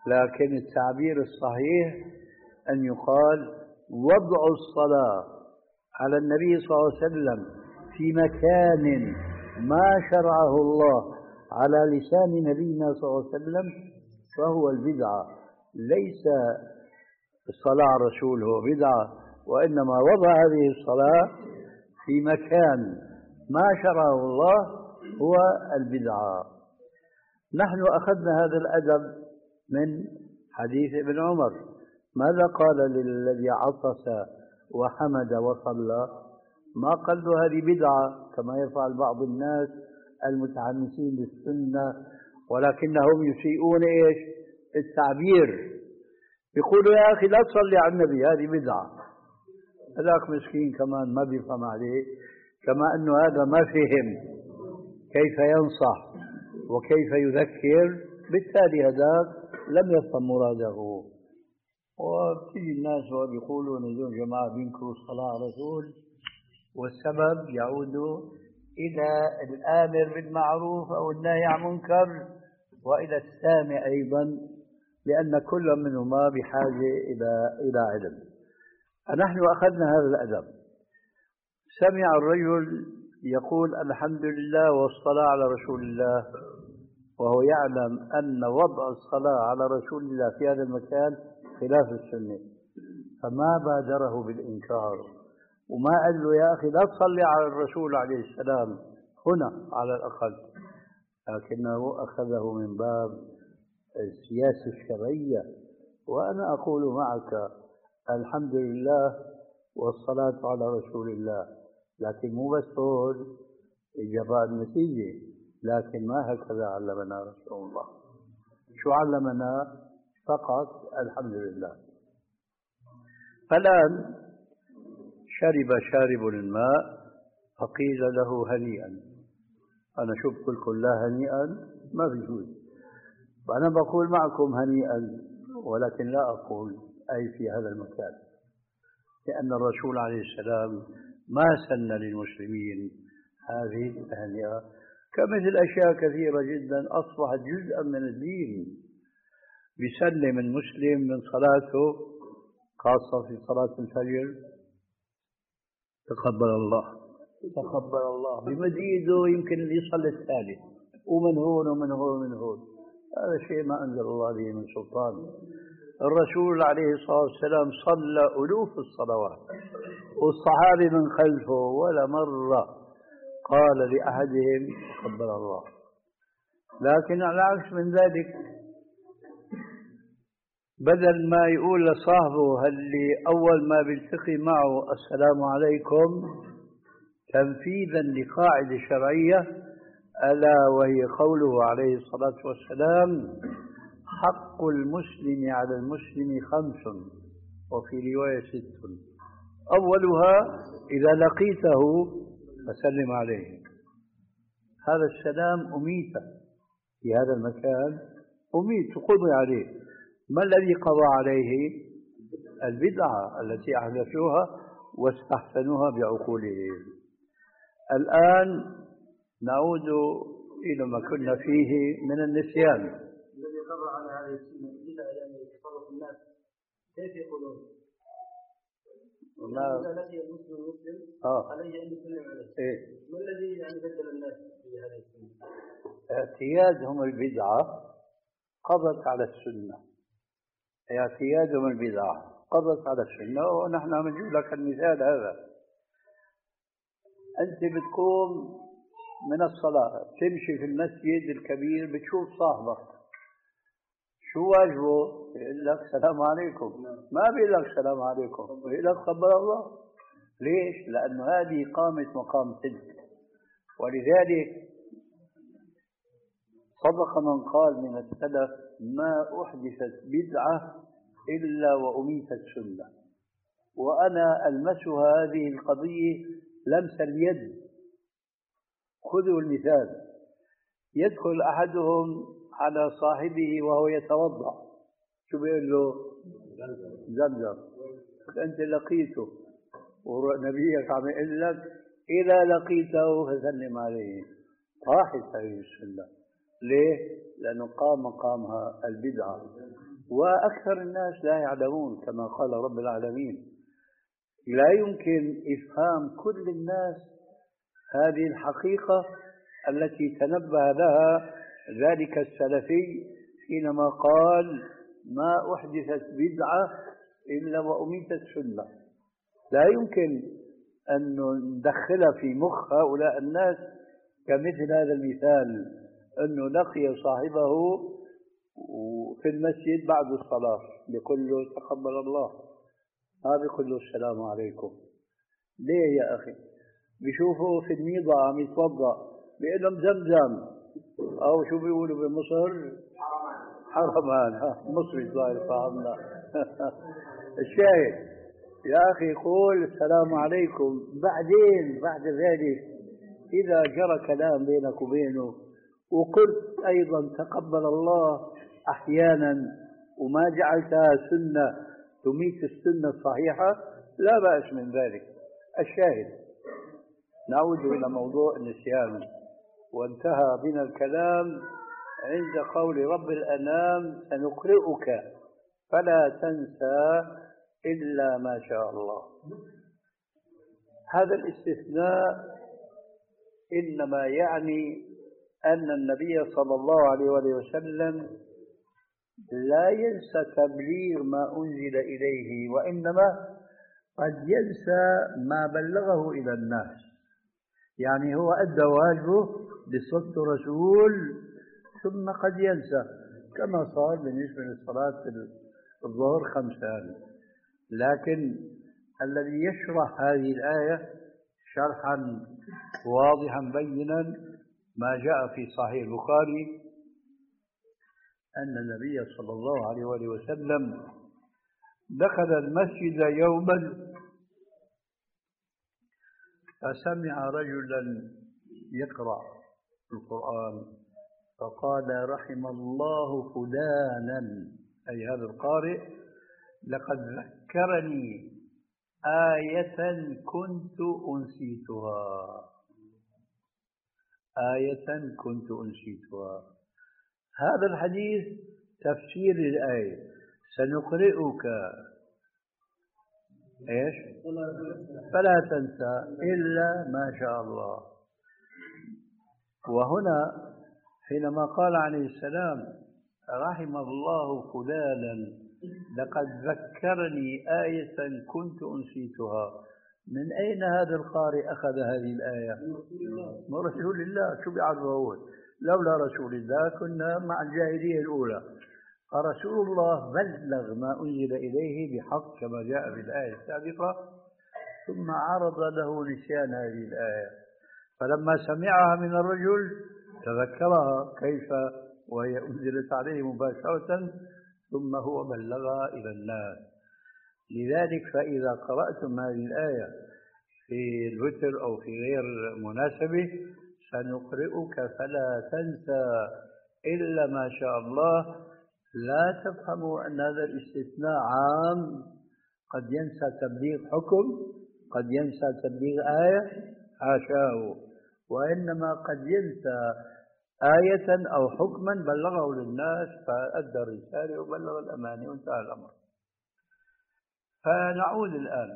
A: لكن التعبير الصحيح أن يقال وضع الصلاة على النبي صلى الله عليه وسلم في مكان ما شرعه الله على لسان نبينا صلى الله عليه وسلم فهو البدعة، ليس الصلاة على الرسول هو بدعة، وإنما وضع هذه الصلاة في مكان ما شرعه الله هو البدعة. نحن أخذنا هذا الأدب من حديث ابن عمر. ماذا قال للذي عطس وحمد وصلى؟ ما قال له هذه بدعة كما يفعل بعض الناس المتحمسين للسنة، ولكنهم يسيئون إيش؟ التعبير. يقولوا يا أخي لا تصلي على النبي، هذه بدعة. هذاك مسكين كمان ما بيفهم عليه، كما أنه هذا ما فهم كيف ينصح وكيف يذكر، بالتالي هذاك لم يفهم مراده. وبتيجي الناس وبيقولوا نزول جماعة بينكروا الصلاة على الرسول، والسبب يعود إلى الآمر بالمعروف أو النهي عن المنكر وإلى السامع أيضا، لأن كل منهما بحاجة إلى إلى علم. نحن أخذنا هذا الأدب. سمع الرجل يقول الحمد لله والصلاة على رسول الله، وهو يعلم أن وضع الصلاة على رسول الله في هذا المكان خلاف السنة، فما بادره بالإنكار وما قال له يا أخي لا تصلي على الرسول عليه السلام هنا على الأقل، لكنه أخذه من باب السياسة الشرعية. وأنا أقول معك الحمد لله والصلاة على رسول الله، لكن مو بس تقول جراء النتيجة، لكن ما هكذا علمنا رسول الله. شو علمنا؟ فقط الحمد لله. فالآن شرب شارب الماء فقيل له هنيئا. أنا شو بقول لكم لا هنيئا؟ ما بيجوز. وأنا بقول معكم هنيئا، ولكن لا أقول أي في هذا المكان، لأن الرسول عليه السلام ما سن للمسلمين هذه التهنئة، كمثل أشياء كثيرة جدا أصبحت جزءا من الدين. بيسلم المسلم من صلاته، خاصة في صلاة الفجر، تقبل الله تقبل الله، بمزيده يمكن اللي يصلي الثالث ومن هون ومن هون ومن هون. هذا شيء ما أنزل الله به من سلطان. الرسول عليه الصلاة والسلام صلى ألوف الصلوات والصحابة من خلفه، ولا مرة قال لأحدهم تقبل الله. لكن على عكس من ذلك، بدل ما يقول لصاحبه اللي أول ما بيلتقي معه السلام عليكم، تنفيذا لقاعدة شرعية ألا وهي قوله عليه الصلاة والسلام حق المسلم على المسلم خمس، وفي رواية ست. أولها إذا لقيته فسلم عليه. هذا السلام أميت في هذا المكان، أميت قضي عليه. ما الذي قضى عليه؟ البدعة التي أحدثوها واستحسنوها بعقولهم. الآن نعود إلى ما كنا فيه من النسيان.
B: الذي قضى على هذه السنة إلى يعني تصرف الناس كيف يقولون؟
A: ما
B: إذا لقي المسلم المسلم
A: آه.
B: عليه أن يسلم عليه.
A: إيه؟
B: ما الذي يعني بدل الناس في هذه السنة؟
A: اعتيادهم البدعة قضت على السنة. اعتيادهم البدعة قضت على السنة، ونحن نجيب لك المثال هذا. أنت بتقوم من الصلاة تمشي في المسجد الكبير، بتشوف صاحبك شو واجبه؟ يقول لك السلام عليكم. ما بيقول لك السلام عليكم، بيقول لك قبل الله. ليش؟ لأنه هذه قامت مقام صدق. ولذلك صدق من قال من السلف ما أحدثت بدعة إلا وأميتت سنة. وأنا ألمسها هذه القضية لمس اليد. خذوا المثال، يدخل أحدهم على صاحبه وهو يتوضأ، شو بيقول له؟ زمزم. أنت لقيته ونبيك عم يقول لك إذا لقيته فسلم عليه. راحت هذه السنة. ليه؟ لأنه قام مقامها البدعة. وأكثر الناس لا يعلمون كما قال رب العالمين. لا يمكن إفهام كل الناس هذه الحقيقة التي تنبه لها ذلك السلفي حينما قال ما أحدثت بدعة إلا وأميتت سنة. لا يمكن أن ندخل في مخ هؤلاء الناس كمثل هذا المثال، أنه لقي صاحبه في المسجد بعد الصلاة بيقول له تقبل الله، ما بيقول له السلام عليكم. ليه يا أخي؟ بيشوفوا في الميضة عم يتوضأ بيقول لهم زمزم، أو شو بيقولوا بمصر حرمان، مصري صاير فهمنا. الشاهد يا أخي يقول السلام عليكم، بعدين بعد ذلك إذا جرى كلام بينك وبينه وقلت أيضا تقبل الله أحيانا وما جعلتها سنة تميت السنة الصحيحة، لا بأس من ذلك. الشاهد نعود إلى موضوع النسيان، وانتهى بنا الكلام عند قول رب الأنام سنقرئك فلا تنسى إلا ما شاء الله. هذا الاستثناء إنما يعني أن النبي صلى الله عليه وسلم لا ينسى تبليغ ما أنزل إليه، وإنما قد ينسى ما بلغه إلى الناس. يعني هو أدى واجبه بصدق رسول ثم قد ينسى، كما صار بالنسبة للصلاة الظهر خمسان. لكن الذي يشرح هذه الآية شرحا واضحا بينا ما جاء في صحيح البخاري أن النبي صلى الله عليه وآله وسلم دخل المسجد يوما فسمع رجلا يقرأ القرآن فقال رحم الله فلانا، أي هذا القارئ، لقد ذكرني آية كنت أنسيتها، آية كنت أنسيتها. هذا الحديث تفسير الآية سنقرئك إيش فلا تنسى إلا ما شاء الله. وهنا حينما قال عليه السلام رحم الله فلانا لقد ذكرني آية كنت أنسيتها، من أين هذا القارئ أخذ هذه الآية؟ من رسول الله. شو بيعرفه هو؟ لولا رسول الله كنا مع الجاهلية الأولى. فرسول الله بلغ ما أنزل إليه بحق كما جاء في الآية السابقة، ثم عرض له نسيان هذه الآية، فلما سمعها من الرجل تذكرها كيف وهي أنزلت عليه مباشرة، ثم هو بلغها إلى الناس. لذلك فإذا قرأتم هذه الآية في الوتر أو في غير مناسبة سنقرئك فلا تنسى إلا ما شاء الله، لا تفهموا أن هذا الاستثناء عام، قد ينسى تبليغ حكم، قد ينسى تبليغ آية، حاشاه، وإنما قد ينسى آية أو حكما بلغه للناس فأدى الرسالة وبلغ الأمانة وانتهى الأمر. فنعود الآن،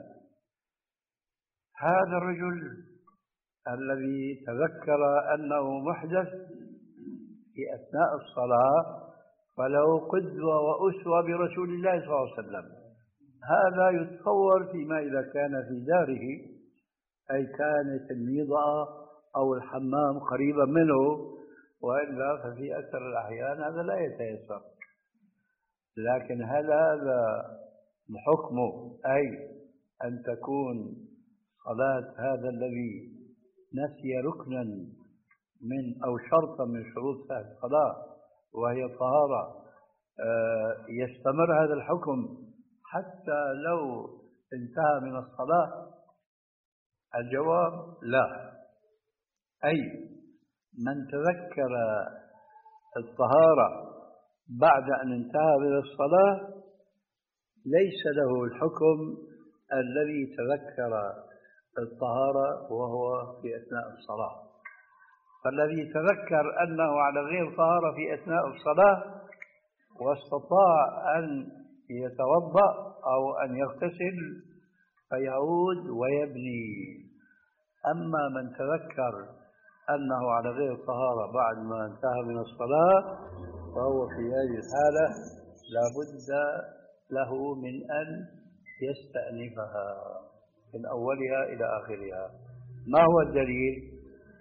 A: هذا الرجل الذي تذكر أنه محدث في أثناء الصلاة فله قدوة وأسوة برسول الله صلى الله عليه وسلم. هذا يتصور فيما إذا كان في داره، أي كانت الميضة أو الحمام قريبا منه، وإلا ففي أكثر الأحيان هذا لا يتيسر. لكن هل هذا حكمه أي أن تكون صلاة هذا الذي نسي ركنا من أو شرطا من شروط هذه الصلاة وهي طهارة يستمر هذا الحكم حتى لو انتهى من الصلاة؟ الجواب لا. أي من تذكر الطهارة بعد أن انتهى من الصلاة ليس له الحكم الذي تذكر الطهارة وهو في أثناء الصلاة. فالذي تذكر أنه على غير طهارة في أثناء الصلاة واستطاع أن يتوضأ أو أن يغتسل فيعود ويبني. أما من تذكر أنه على غير طهارة بعد ما انتهى من الصلاة فهو في هذه الحالة لا بد له من أن يستأنفها من أولها إلى آخرها. ما هو الدليل؟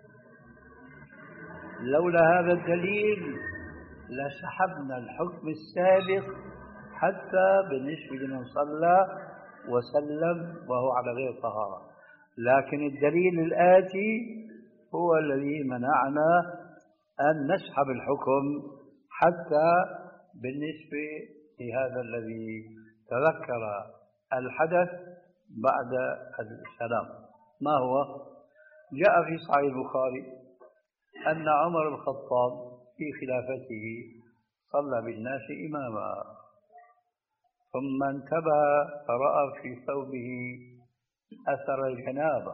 A: لولا هذا الدليل لسحبنا الحكم السابق حتى بالنسبة لمن صلى وسلم وهو على غير طهارة، لكن الدليل الآتي هو الذي منعنا أن نسحب الحكم حتى بالنسبة لهذا الذي تذكر الحدث بعد السلام. ما هو؟ جاء في صحيح البخاري أن عمر بن الخطاب في خلافته صلى بالناس إماما، ثم انتبه فرأى في ثوبه أثر الجنابة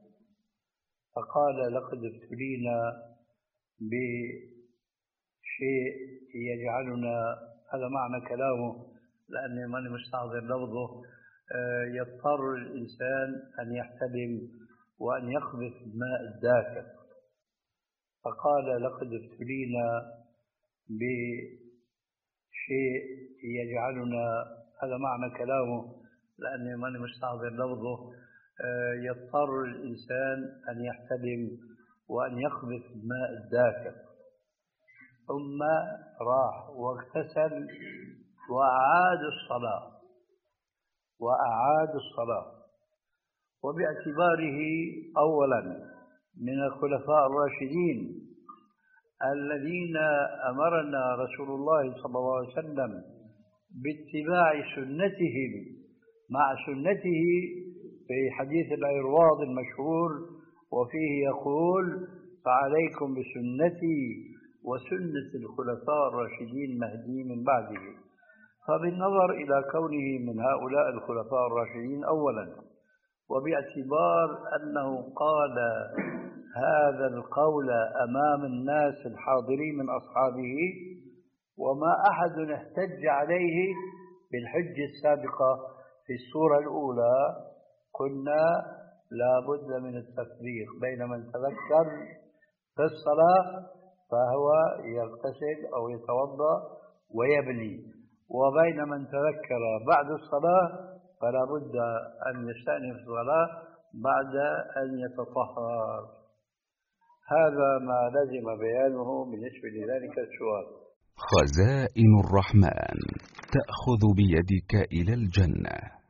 A: فقال لقد ابتلينا بشيء يجعلنا، هذا معنى كلامه لأني ماني مستحضر لفظه، يضطر الإنسان أن يحتلم وأن يقذف الماء الدافئ، فقال لقد ابتلينا بشيء يجعلنا، هذا معنى كلامه لأني ماني مستحضر لفظه، يضطر الإنسان أن يحتلم وأن يقذف الماء الدافئ، ثم راح واغتسل وأعاد الصلاة وأعاد الصلاة وباعتباره أولا من الخلفاء الراشدين الذين أمرنا رسول الله صلى الله عليه وسلم باتباع سنتهم مع سنته في حديث العرواض المشهور، وفيه يقول فعليكم بسنتي وسنة الخلفاء الراشدين المهديين من بعده. فبالنظر إلى كونه من هؤلاء الخلفاء الراشدين أولا، وباعتبار أنه قال هذا القول أمام الناس الحاضرين من أصحابه وما أحد احتج عليه بالحجة السابقة في السورة الأولى، قلنا لا بد من التفريق بين من تذكر في الصلاة فهو يغتسل أو يتوضأ ويبني، وبين من تذكر بعد الصلاة فلا بد أن يستأنف الصلاة بعد أن يتطهر. هذا ما لزم بيانه بالنسبة لذلك السؤال.
F: خزائن الرحمن تأخذ بيدك إلى الجنة.